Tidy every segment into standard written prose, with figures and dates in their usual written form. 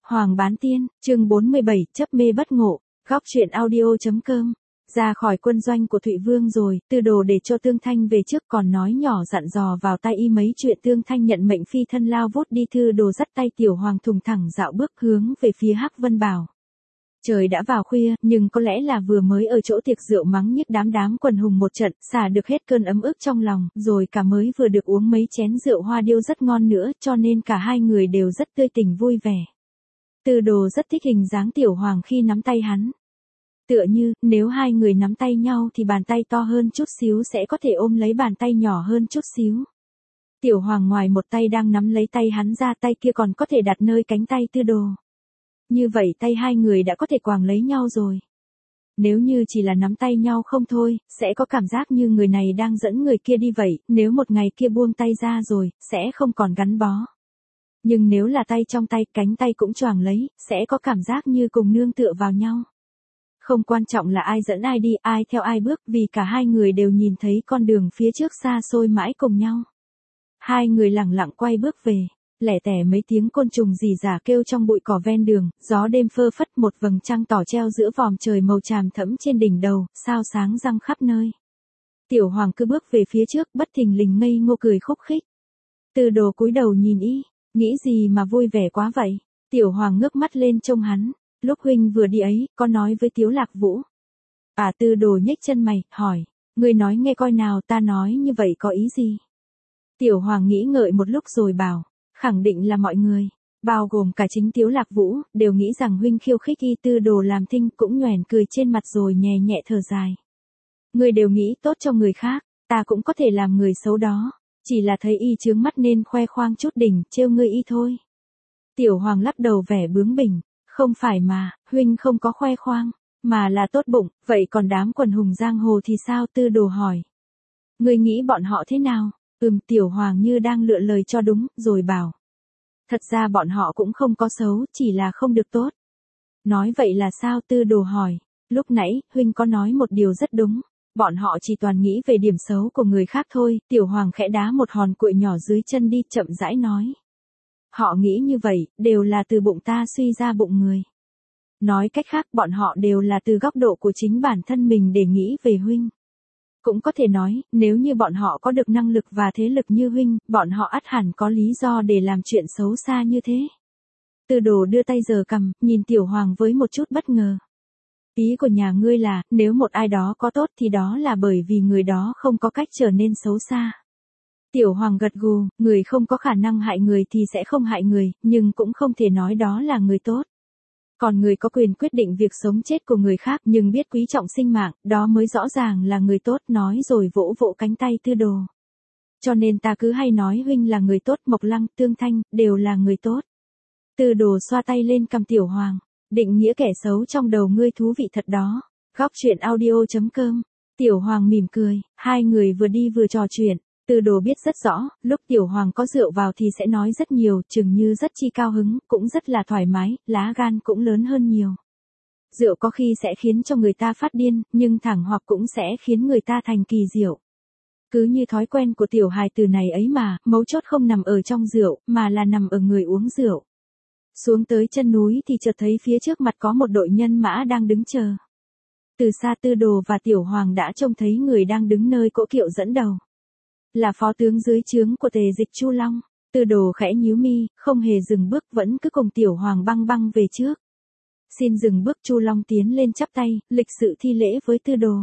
Hoàng Bán Tiên, chương 47, chấp mê bất ngộ, góc truyện audio.com. Ra khỏi quân doanh của Thụy Vương rồi, Tư Đồ để cho Tương Thanh về trước, còn nói nhỏ dặn dò vào tai y mấy chuyện. Tương Thanh nhận mệnh phi thân lao vút đi. Tư Đồ dắt tay Tiểu Hoàng thùng thẳng dạo bước hướng về phía Hắc Vân Bảo. Trời đã vào khuya, nhưng có lẽ là vừa mới ở chỗ tiệc rượu mắng nhức đám quần hùng một trận, xả được hết cơn ấm ức trong lòng, rồi cả mới vừa được uống mấy chén rượu hoa điêu rất ngon nữa, cho nên cả hai người đều rất tươi tỉnh vui vẻ. Tư Đồ rất thích hình dáng Tiểu Hoàng khi nắm tay hắn. Tựa như, nếu hai người nắm tay nhau thì bàn tay to hơn chút xíu sẽ có thể ôm lấy bàn tay nhỏ hơn chút xíu. Tiểu Hoàng ngoài một tay đang nắm lấy tay hắn ra, tay kia còn có thể đặt nơi cánh tay Tư Đồ. Như vậy tay hai người đã có thể quàng lấy nhau rồi. Nếu như chỉ là nắm tay nhau không thôi, sẽ có cảm giác như người này đang dẫn người kia đi vậy, nếu một ngày kia buông tay ra rồi, sẽ không còn gắn bó. Nhưng nếu là tay trong tay, cánh tay cũng choàng lấy, sẽ có cảm giác như cùng nương tựa vào nhau. Không quan trọng là ai dẫn ai đi, ai theo ai bước, vì cả hai người đều nhìn thấy con đường phía trước xa xôi mãi cùng nhau. Hai người lẳng lặng quay bước về. Lẻ tẻ mấy tiếng côn trùng rì rả kêu trong bụi cỏ ven đường, gió đêm phơ phất, một vầng trăng tỏ treo giữa vòm trời màu tràm thẫm trên đỉnh đầu, sao sáng răng khắp nơi. Tiểu Hoàng cứ bước về phía trước, bất thình lình ngây ngô cười khúc khích. Tư Đồ cúi đầu nhìn y, nghĩ gì mà vui vẻ quá vậy? Tiểu Hoàng ngước mắt lên trông hắn, lúc huynh vừa đi ấy, có nói với Tiếu Lạc Vũ. Tư Đồ nhếch chân mày, hỏi, ngươi nói nghe coi nào, ta nói như vậy có ý gì? Tiểu Hoàng nghĩ ngợi một lúc rồi bảo. Khẳng định là mọi người, bao gồm cả chính Tiếu Lạc Vũ, đều nghĩ rằng huynh khiêu khích y. Tư Đồ làm thinh cũng nhoẻn cười trên mặt rồi nhẹ nhẹ thở dài. Người đều nghĩ tốt cho người khác, ta cũng có thể làm người xấu đó, chỉ là thấy y chướng mắt nên khoe khoang chút đỉnh, trêu ngươi y thôi. Tiểu Hoàng lắc đầu vẻ bướng bỉnh, không phải mà, huynh không có khoe khoang, mà là tốt bụng, vậy còn đám quần hùng giang hồ thì sao? Tư Đồ hỏi. Ngươi nghĩ bọn họ thế nào? Tiểu Hoàng như đang lựa lời cho đúng, rồi bảo. Thật ra bọn họ cũng không có xấu, chỉ là không được tốt. Nói vậy là sao? Tư Đồ hỏi. Lúc nãy, huynh có nói một điều rất đúng. Bọn họ chỉ toàn nghĩ về điểm xấu của người khác thôi. Tiểu Hoàng khẽ đá một hòn cuội nhỏ dưới chân đi, chậm rãi nói. Họ nghĩ như vậy, đều là từ bụng ta suy ra bụng người. Nói cách khác, bọn họ đều là từ góc độ của chính bản thân mình để nghĩ về huynh. Cũng có thể nói, nếu như bọn họ có được năng lực và thế lực như huynh, bọn họ ắt hẳn có lý do để làm chuyện xấu xa như thế. Tư Đồ đưa tay giở cằm, nhìn Tiểu Hoàng với một chút bất ngờ. Ý của nhà ngươi là, nếu một ai đó có tốt thì đó là bởi vì người đó không có cách trở nên xấu xa. Tiểu Hoàng gật gù, người không có khả năng hại người thì sẽ không hại người, nhưng cũng không thể nói đó là người tốt. Còn người có quyền quyết định việc sống chết của người khác nhưng biết quý trọng sinh mạng, đó mới rõ ràng là người tốt. Nói rồi vỗ vỗ cánh tay Tư Đồ. Cho nên ta cứ hay nói huynh là người tốt, Mộc Lăng, Tương Thanh, đều là người tốt. Tư Đồ xoa tay lên cằm Tiểu Hoàng. Định nghĩa kẻ xấu trong đầu ngươi thú vị thật đó. Góc truyện audio.com. Tiểu Hoàng mỉm cười, hai người vừa đi vừa trò chuyện. Tư Đồ biết rất rõ, lúc Tiểu Hoàng có rượu vào thì sẽ nói rất nhiều, chừng như rất chi cao hứng, cũng rất là thoải mái, lá gan cũng lớn hơn nhiều. Rượu có khi sẽ khiến cho người ta phát điên, nhưng thẳng hoặc cũng sẽ khiến người ta thành kỳ diệu. Cứ như thói quen của tiểu hài tử này ấy mà, mấu chốt không nằm ở trong rượu, mà là nằm ở người uống rượu. Xuống tới chân núi thì chợt thấy phía trước mặt có một đội nhân mã đang đứng chờ. Từ xa Tư Đồ và Tiểu Hoàng đã trông thấy người đang đứng nơi cỗ kiệu dẫn đầu. Là phó tướng dưới trướng của Tề Dịch Chu Long. Tư Đồ khẽ nhíu mi, không hề dừng bước, vẫn cứ cùng Tiểu Hoàng băng về trước. Xin dừng bước. Chu Long tiến lên chắp tay, lịch sự thi lễ với Tư Đồ.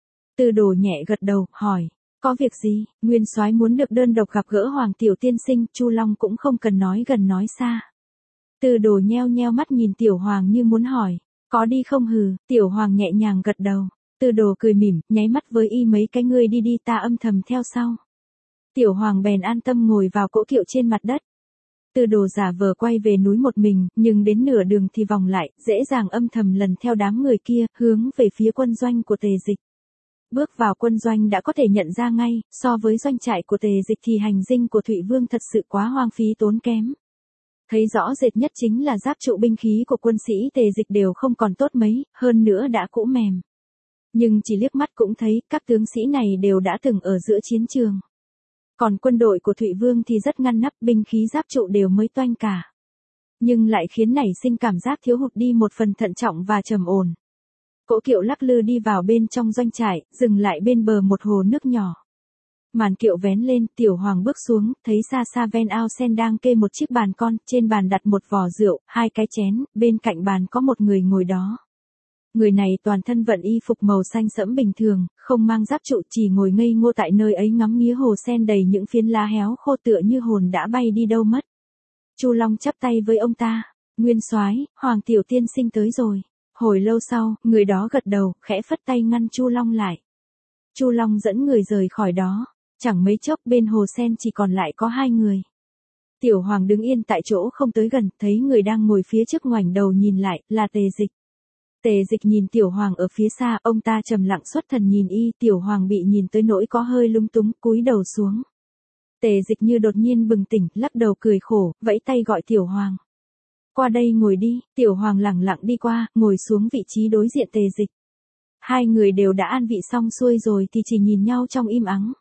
Tư Đồ nhẹ gật đầu, hỏi, có việc gì? Nguyên soái muốn được đơn độc gặp gỡ Hoàng tiểu tiên sinh. Chu Long cũng không cần nói gần nói xa. Tư Đồ nheo mắt nhìn Tiểu Hoàng như muốn hỏi, có đi không hừ? Tiểu Hoàng nhẹ nhàng gật đầu. Tư Đồ cười mỉm, nháy mắt với y mấy cái, ngươi đi ta âm thầm theo sau. Tiểu Hoàng bèn an tâm ngồi vào cỗ kiệu trên mặt đất. Tư Đồ giả vờ quay về núi một mình, nhưng đến nửa đường thì vòng lại, dễ dàng âm thầm lần theo đám người kia, hướng về phía quân doanh của Tề Dịch. Bước vào quân doanh đã có thể nhận ra ngay, so với doanh trại của Tề Dịch thì hành dinh của Thụy Vương thật sự quá hoang phí tốn kém. Thấy rõ rệt nhất chính là giáp trụ binh khí của quân sĩ Tề Dịch đều không còn tốt mấy, hơn nữa đã cũ mềm. Nhưng chỉ liếc mắt cũng thấy, các tướng sĩ này đều đã từng ở giữa chiến trường. Còn quân đội của Thụy Vương thì rất ngăn nắp, binh khí giáp trụ đều mới toanh cả. nhưng lại khiến nảy sinh cảm giác thiếu hụt đi một phần thận trọng và trầm ổn. Cỗ kiệu lắc lư đi vào bên trong doanh trại, dừng lại bên bờ một hồ nước nhỏ. Màn kiệu vén lên, Tiểu Hoàng bước xuống, thấy xa xa ven ao sen đang kê một chiếc bàn con, trên bàn đặt một vò rượu, 2 cái chén, bên cạnh bàn có một người ngồi đó. Người này toàn thân vận y phục màu xanh sẫm bình thường, không mang giáp trụ, chỉ ngồi ngây ngô tại nơi ấy ngắm nghía hồ sen đầy những phiến lá héo khô tựa như hồn đã bay đi đâu mất. Chu Long chắp tay với ông ta, Nguyên soái, Hoàng tiểu tiên sinh tới rồi. Hồi lâu sau, người đó gật đầu, khẽ phất tay ngăn Chu Long lại. Chu Long dẫn người rời khỏi đó, chẳng mấy chốc bên hồ sen chỉ còn lại có 2 người. Tiểu Hoàng đứng yên tại chỗ không tới gần, thấy người đang ngồi phía trước ngoảnh đầu nhìn lại, là Tề Dịch. Tề Dịch nhìn Tiểu Hoàng ở phía xa, ông ta trầm lặng xuất thần nhìn y, Tiểu Hoàng bị nhìn tới nỗi có hơi lung túng, cúi đầu xuống. Tề Dịch như đột nhiên bừng tỉnh, lắc đầu cười khổ, vẫy tay gọi Tiểu Hoàng. Qua đây ngồi đi, Tiểu Hoàng lẳng lặng đi qua, ngồi xuống vị trí đối diện Tề Dịch. 2 người đều đã an vị xong xuôi rồi thì chỉ nhìn nhau trong im ắng.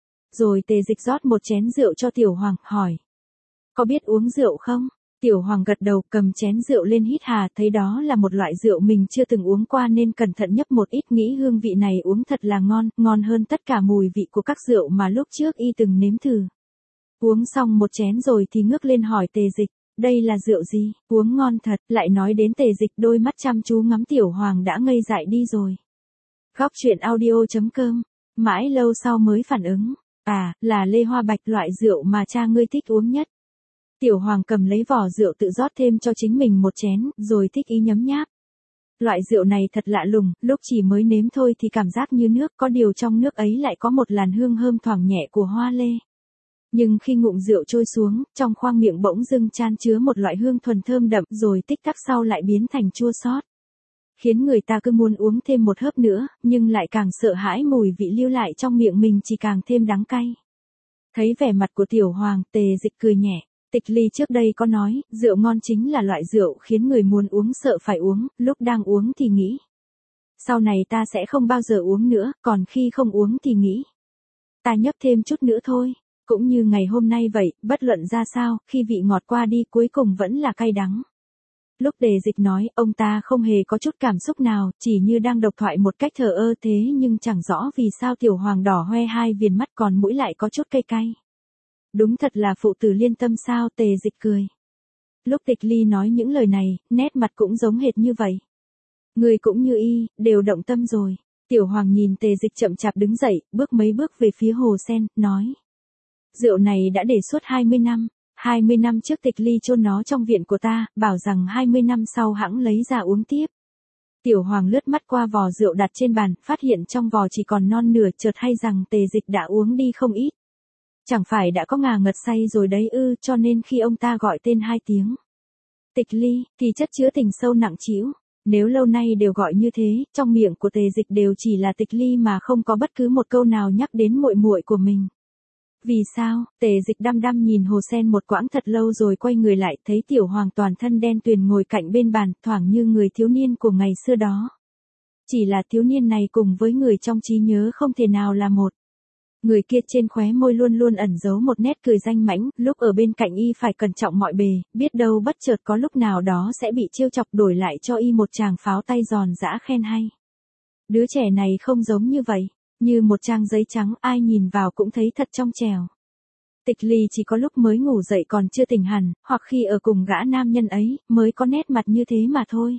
Rồi Tề Dịch rót một chén rượu cho Tiểu Hoàng, hỏi. Có biết uống rượu không? Tiểu Hoàng gật đầu, cầm chén rượu lên hít hà, thấy đó là một loại rượu mình chưa từng uống qua nên cẩn thận nhấp một ít, nghĩ hương vị này uống thật là ngon, ngon hơn tất cả mùi vị của các rượu mà lúc trước y từng nếm thử. Uống xong một chén rồi thì ngước lên hỏi Tề Dịch, đây là rượu gì, uống ngon thật, lại nói đến Tề Dịch đôi mắt chăm chú ngắm Tiểu Hoàng đã ngây dại đi rồi. Góc truyện audio.com, mãi lâu sau mới phản ứng, à, là Lê Hoa Bạch, loại rượu mà cha ngươi thích uống nhất. Tiểu Hoàng cầm lấy vỏ rượu tự rót thêm cho chính mình một chén, rồi thích ý nhấm nháp. Loại rượu này thật lạ lùng, lúc chỉ mới nếm thôi thì cảm giác như nước, có điều trong nước ấy lại có một làn hương thơm thoảng nhẹ của hoa lê. Nhưng khi ngụm rượu trôi xuống, trong khoang miệng bỗng dưng chan chứa một loại hương thuần thơm đậm, rồi tích tắc sau lại biến thành chua xót, khiến người ta cứ muốn uống thêm một hớp nữa, nhưng lại càng sợ hãi mùi vị lưu lại trong miệng mình chỉ càng thêm đắng cay. Thấy vẻ mặt của Tiểu Hoàng, Tề Dịch cười nhẹ. Tịch Ly trước đây có nói, rượu ngon chính là loại rượu khiến người muốn uống sợ phải uống, lúc đang uống thì nghĩ. Sau này ta sẽ không bao giờ uống nữa, còn khi không uống thì nghĩ. Ta nhấp thêm chút nữa thôi, cũng như ngày hôm nay vậy, bất luận ra sao, khi vị ngọt qua đi cuối cùng vẫn là cay đắng. Lúc Tề Dịch nói, ông ta không hề có chút cảm xúc nào, chỉ như đang độc thoại một cách thờ ơ thế nhưng chẳng rõ vì sao Tiểu Hoàng đỏ hoe 2 viền mắt còn mũi lại có chút cay cay. Đúng thật là phụ tử liên tâm sao, Tề Dịch cười. Lúc Tịch Ly nói những lời này, nét mặt cũng giống hệt như vậy. Người cũng như y, đều động tâm rồi. Tiểu Hoàng nhìn Tề Dịch chậm chạp đứng dậy, bước mấy bước về phía hồ sen, nói. Rượu này đã để suốt 20 năm. 20 năm trước Tịch Ly chôn nó trong viện của ta, bảo rằng 20 năm sau hẵng lấy ra uống tiếp. Tiểu Hoàng lướt mắt qua vò rượu đặt trên bàn, phát hiện trong vò chỉ còn non nửa, chợt hay rằng Tề Dịch đã uống đi không ít. Chẳng phải đã có ngà ngật say rồi đấy ư, cho nên khi ông ta gọi tên 2 tiếng Tịch Ly, thì chất chứa tình sâu nặng trĩu. Nếu lâu nay đều gọi như thế, trong miệng của Tề Dịch đều chỉ là Tịch Ly mà không có bất cứ một câu nào nhắc đến muội muội của mình. Vì sao? Tề Dịch đăm đăm nhìn hồ sen một quãng thật lâu rồi quay người lại, thấy Tiểu Hoàng toàn thân đen tuyền ngồi cạnh bên bàn, thoảng như người thiếu niên của ngày xưa đó. Chỉ là thiếu niên này cùng với người trong trí nhớ không thể nào là một. Người kia trên khóe môi luôn luôn ẩn giấu một nét cười danh mãnh, lúc ở bên cạnh y phải cẩn trọng mọi bề, biết đâu bất chợt có lúc nào đó sẽ bị trêu chọc, đổi lại cho y một tràng pháo tay giòn giã khen hay. Đứa trẻ này không giống như vậy, như một trang giấy trắng, ai nhìn vào cũng thấy thật trong trẻo. Tịch Ly chỉ có lúc mới ngủ dậy còn chưa tỉnh hẳn, hoặc khi ở cùng gã nam nhân ấy, mới có nét mặt như thế mà thôi.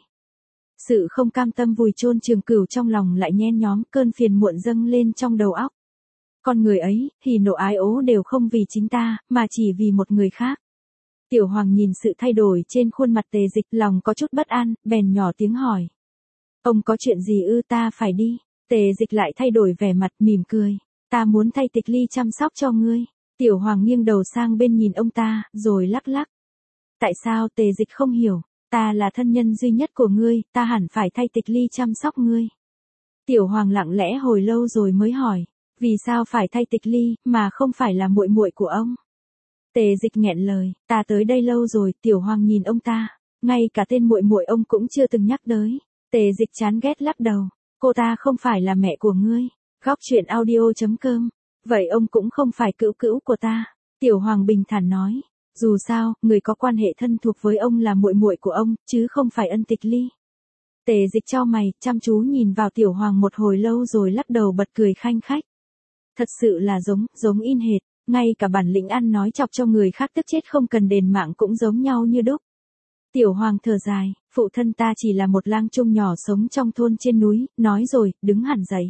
Sự không cam tâm vùi chôn Trường Cửu trong lòng lại nhen nhóm, cơn phiền muộn dâng lên trong đầu óc. Con người ấy, hỉ nộ ái ố đều không vì chính ta, mà chỉ vì một người khác. Tiểu Hoàng nhìn sự thay đổi trên khuôn mặt Tề Dịch, lòng có chút bất an, bèn nhỏ tiếng hỏi. Ông có chuyện gì ư? Ta phải đi. Tề Dịch lại thay đổi vẻ mặt, mỉm cười. Ta muốn thay Tịch Ly chăm sóc cho ngươi. Tiểu Hoàng nghiêng đầu sang bên nhìn ông ta, rồi lắc lắc. Tại sao? Tề Dịch không hiểu. Ta là thân nhân duy nhất của ngươi, ta hẳn phải thay Tịch Ly chăm sóc ngươi. Tiểu Hoàng lặng lẽ hồi lâu rồi mới hỏi. Vì sao phải thay Tịch Ly, mà không phải là muội muội của ông? Tề Dịch nghẹn lời, ta tới đây lâu rồi. Tiểu Hoàng nhìn ông ta, ngay cả tên muội muội ông cũng chưa từng nhắc tới. Tề Dịch chán ghét lắc đầu, cô ta không phải là mẹ của ngươi. Góc truyện audio.com, vậy ông cũng không phải cữu cữu của ta. Tiểu Hoàng bình thản nói, Dù sao, người có quan hệ thân thuộc với ông là muội muội của ông, chứ không phải Ân Tịch Ly. Tề Dịch chau mày, chăm chú nhìn vào Tiểu Hoàng một hồi lâu rồi lắc đầu bật cười khanh khách. Thật sự là giống in hệt, ngay cả bản lĩnh ăn nói chọc cho người khác tức chết không cần đền mạng cũng giống nhau như đúc. Tiểu Hoàng thở dài, phụ thân ta chỉ là một lang trung nhỏ sống trong thôn trên núi, nói rồi, đứng hẳn dậy.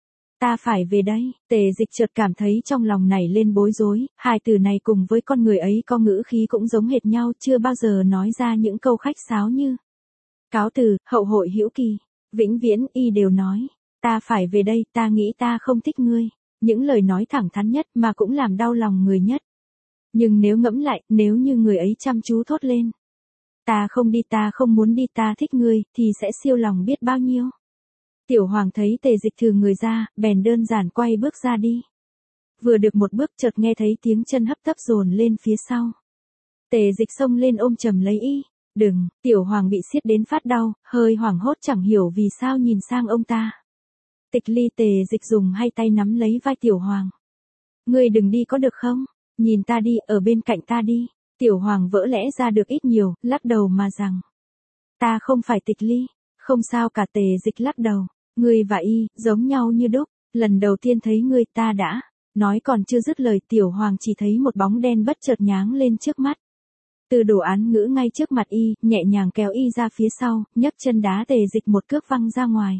Ta phải về đây, Tề Dịch chợt cảm thấy trong lòng nảy lên bối rối, hai từ này cùng với con người ấy có ngữ khí cũng giống hệt nhau, chưa bao giờ nói ra những câu khách sáo như cáo từ, hậu hội hữu kỳ, vĩnh viễn, y đều nói, ta phải về đây, ta nghĩ ta không thích ngươi, những lời nói thẳng thắn nhất mà cũng làm đau lòng người nhất. Nhưng nếu ngẫm lại, nếu như người ấy chăm chú thốt lên, ta không đi, ta không muốn đi, ta thích ngươi, thì sẽ siêu lòng biết bao nhiêu. Tiểu Hoàng thấy Tề Dịch thừ người ra, bèn đơn giản quay bước ra đi. Vừa được một bước chợt nghe thấy tiếng chân hấp tấp dồn lên phía sau. Tề Dịch xông lên ôm chầm lấy y. Đừng, Tiểu Hoàng bị siết đến phát đau, hơi hoảng hốt chẳng hiểu vì sao nhìn sang ông ta. Tịch Ly. Tề Dịch dùng hai tay nắm lấy vai Tiểu Hoàng. Ngươi đừng đi có được không? Nhìn ta đi, ở bên cạnh ta đi. Tiểu Hoàng vỡ lẽ ra được ít nhiều, lắc đầu mà rằng. Ta không phải Tịch Ly. Không sao cả. Tề Dịch lắc đầu. Ngươi và y, giống nhau như đúc. Lần đầu tiên thấy ngươi ta đã. Nói còn chưa dứt lời, Tiểu Hoàng chỉ thấy một bóng đen bất chợt nháng lên trước mắt. Từ đồ án ngữ ngay trước mặt y, nhẹ nhàng kéo y ra phía sau, nhấc chân đá Tề Dịch một cước văng ra ngoài.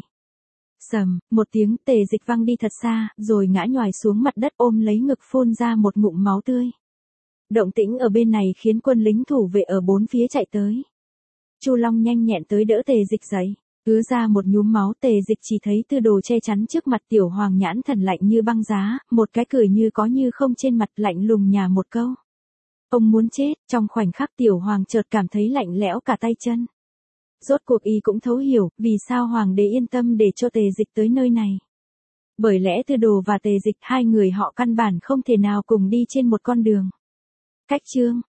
Sầm, một tiếng, Tề Dịch văng đi thật xa, rồi ngã nhoài xuống mặt đất ôm lấy ngực phun ra một ngụm máu tươi. Động tĩnh ở bên này khiến quân lính thủ vệ ở bốn phía chạy tới. Chu Long nhanh nhẹn tới đỡ Tề Dịch dậy, ứa ra một nhúm máu. Tề Dịch chỉ thấy Tư Đồ che chắn trước mặt. Tiểu Hoàng nhãn thần lạnh như băng giá, một cái cười như có như không trên mặt, lạnh lùng nhả một câu. Ông muốn chết. Trong khoảnh khắc Tiểu Hoàng chợt cảm thấy lạnh lẽo cả tay chân. Rốt cuộc y cũng thấu hiểu, vì sao Hoàng đế yên tâm để cho Tề Dịch tới nơi này. Bởi lẽ Tư Đồ và Tề Dịch, hai người họ căn bản không thể nào cùng đi trên một con đường. Cách chương